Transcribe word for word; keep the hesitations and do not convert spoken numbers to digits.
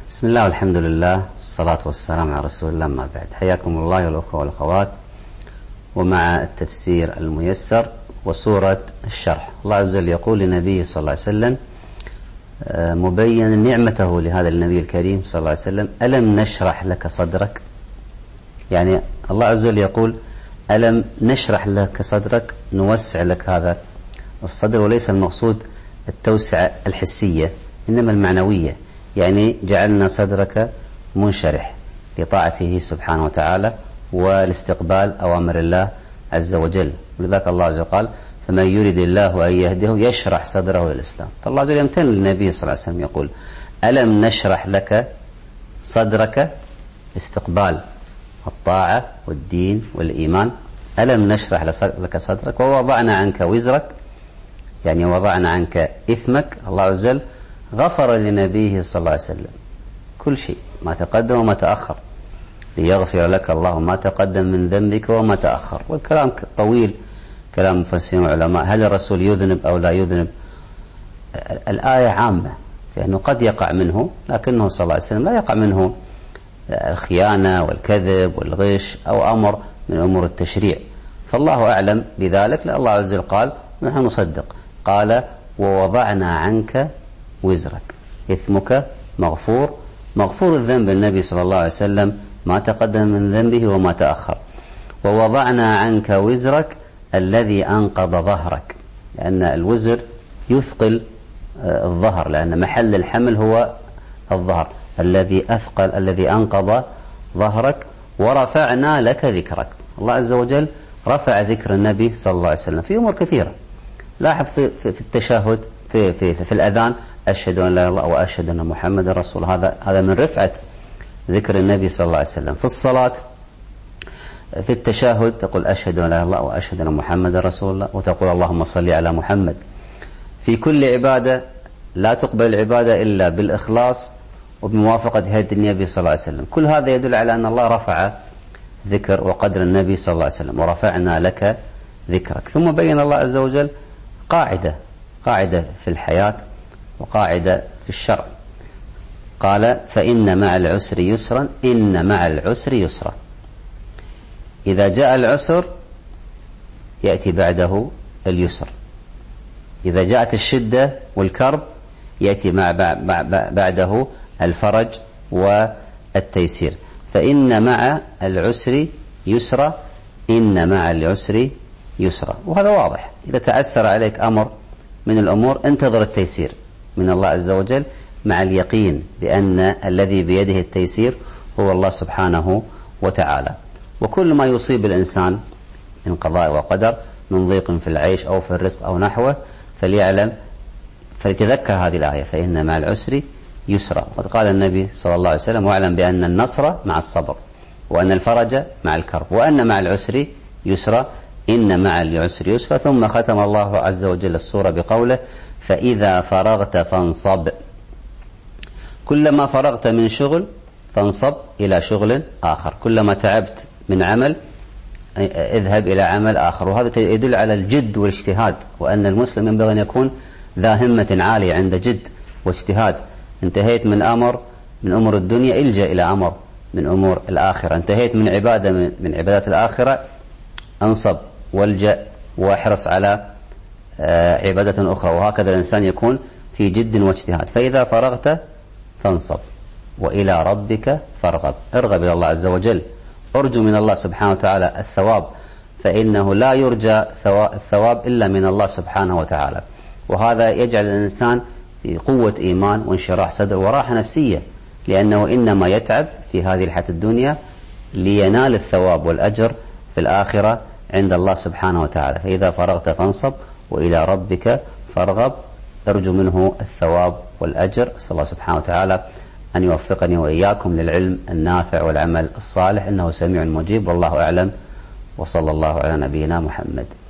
بسم الله والحمد لله والصلاة والسلام على رسول الله، ما بعد. حياكم الله والأخوة والأخوات، ومع التفسير الميسر وسورة الشرح. الله عز وجل يقول لنبيه صلى الله عليه وسلم مبينا نعمته لهذا النبي الكريم صلى الله عليه وسلم: ألم نشرح لك صدرك؟ يعني الله عز وجل يقول: ألم نشرح لك صدرك، نوسع لك هذا الصدر. وليس المقصود التوسعة الحسية، إنما المعنوية، يعني جعلنا صدرك منشرح لطاعته سبحانه وتعالى والاستقبال أوامر الله عز وجل. ولذلك الله عز وجل قال: فمن يريد الله أن يهده يشرح صدره للإسلام. فالله عز وجل يمتن للنبي صلى الله عليه وسلم يقول: ألم نشرح لك صدرك، استقبال الطاعة والدين والإيمان. ألم نشرح لك صدرك ووضعنا عنك وزرك، يعني وضعنا عنك إثمك. الله عز وجل غفر لنبيه صلى الله عليه وسلم كل شيء، ما تقدم وما تأخر، ليغفر لك الله ما تقدم من ذنبك وما تأخر. والكلام طويل، كلام مفسرين وعلماء: هل الرسول يذنب أو لا يذنب؟ الآية عامة، لأنه قد يقع منه، لكنه صلى الله عليه وسلم لا يقع منه الخيانة والكذب والغش أو أمر من أمور التشريع، فالله أعلم بذلك. لأن الله عز وجل قال نحن نصدق، قال: ووضعنا عنك وزرك، إثمك مغفور، مغفور الذنب النبي صلى الله عليه وسلم ما تقدم من ذنبه وما تأخر. ووضعنا عنك وزرك الذي أنقض ظهرك، لأن الوزر يثقل الظهر، لأن محل الحمل هو الظهر. الذي أثقل، الذي أنقض ظهرك. ورفعنا لك ذكرك. الله عز وجل رفع ذكر النبي صلى الله عليه وسلم في أمور كثيرة. لاحظ في, في, في التشهد، في, في, في الأذان: أشهد أن لا إله إلا الله وأشهد أن محمد رسول الله. هذا هذا من رفعة ذكر النبي صلى الله عليه وسلم. في الصلاة، في التشهد تقول: أشهد أن لا إله إلا الله وأشهد أن محمد رسول الله، وتقول: اللهم صل على محمد. في كل عبادة لا تقبل العبادة إلا بالإخلاص وبموافقة هدي النبي صلى الله عليه وسلم. كل هذا يدل على أن الله رفع ذكر وقدر النبي صلى الله عليه وسلم: ورفعنا لك ذكرك. ثم بين الله عز وجل قاعدة قاعدة في الحياة وقاعدة في الشرع. قال: فإن مع العسر يسرا، إن مع العسر يسرا. إذا جاء العسر يأتي بعده اليسر. إذا جاءت الشدة والكرب يأتي مع بعده الفرج والتيسير. فإن مع العسر يسرا، إن مع العسر يسرا. وهذا واضح. إذا تعسر عليك أمر من الأمور انتظر التيسير من الله عز وجل، مع اليقين بأن الذي بيده التيسير هو الله سبحانه وتعالى. وكل ما يصيب الإنسان من قضاء وقدر، من ضيق في العيش أو في الرزق أو نحوه، فليعلم، فليتذكر هذه الآية: فإن مع العسر يسرا. وقد قال النبي صلى الله عليه وسلم: واعلم بأن النصر مع الصبر، وأن الفرج مع الكرب، وأن مع العسر يسرا، إن مع العسر يسرا. ثم ختم الله عز وجل السورة بقوله: فإذا فرغت فانصب. كلما فرغت من شغل فانصب إلى شغل آخر، كلما تعبت من عمل اذهب إلى عمل آخر. وهذا يدل على الجد والاجتهاد، وأن المسلم ينبغي أن يكون ذا همة عالية عند جد واجتهاد. انتهيت من أمر من أمور الدنيا، الجأ إلى أمر من أمور الآخرة. انتهيت من عبادة من عبادات الآخرة، انصب والجأ واحرص على عبادة أخرى. وهكذا الإنسان يكون في جد واجتهاد. فإذا فرغت فانصب وإلى ربك فارغب. ارغب إلى الله عز وجل، ارجو من الله سبحانه وتعالى الثواب، فإنه لا يرجى الثواب إلا من الله سبحانه وتعالى. وهذا يجعل الإنسان في قوة إيمان وانشراح صدر وراحة نفسية، لأنه إنما يتعب في هذه الحياة الدنيا لينال الثواب والأجر في الآخرة عند الله سبحانه وتعالى. فإذا فرغت فانصب وإلى ربك فارغب. أرجو منه الثواب والأجر. أسأل الله سبحانه وتعالى أن يوفقني وإياكم للعلم النافع والعمل الصالح، إنه سميع مجيب، والله أعلم، وصلى الله على نبينا محمد.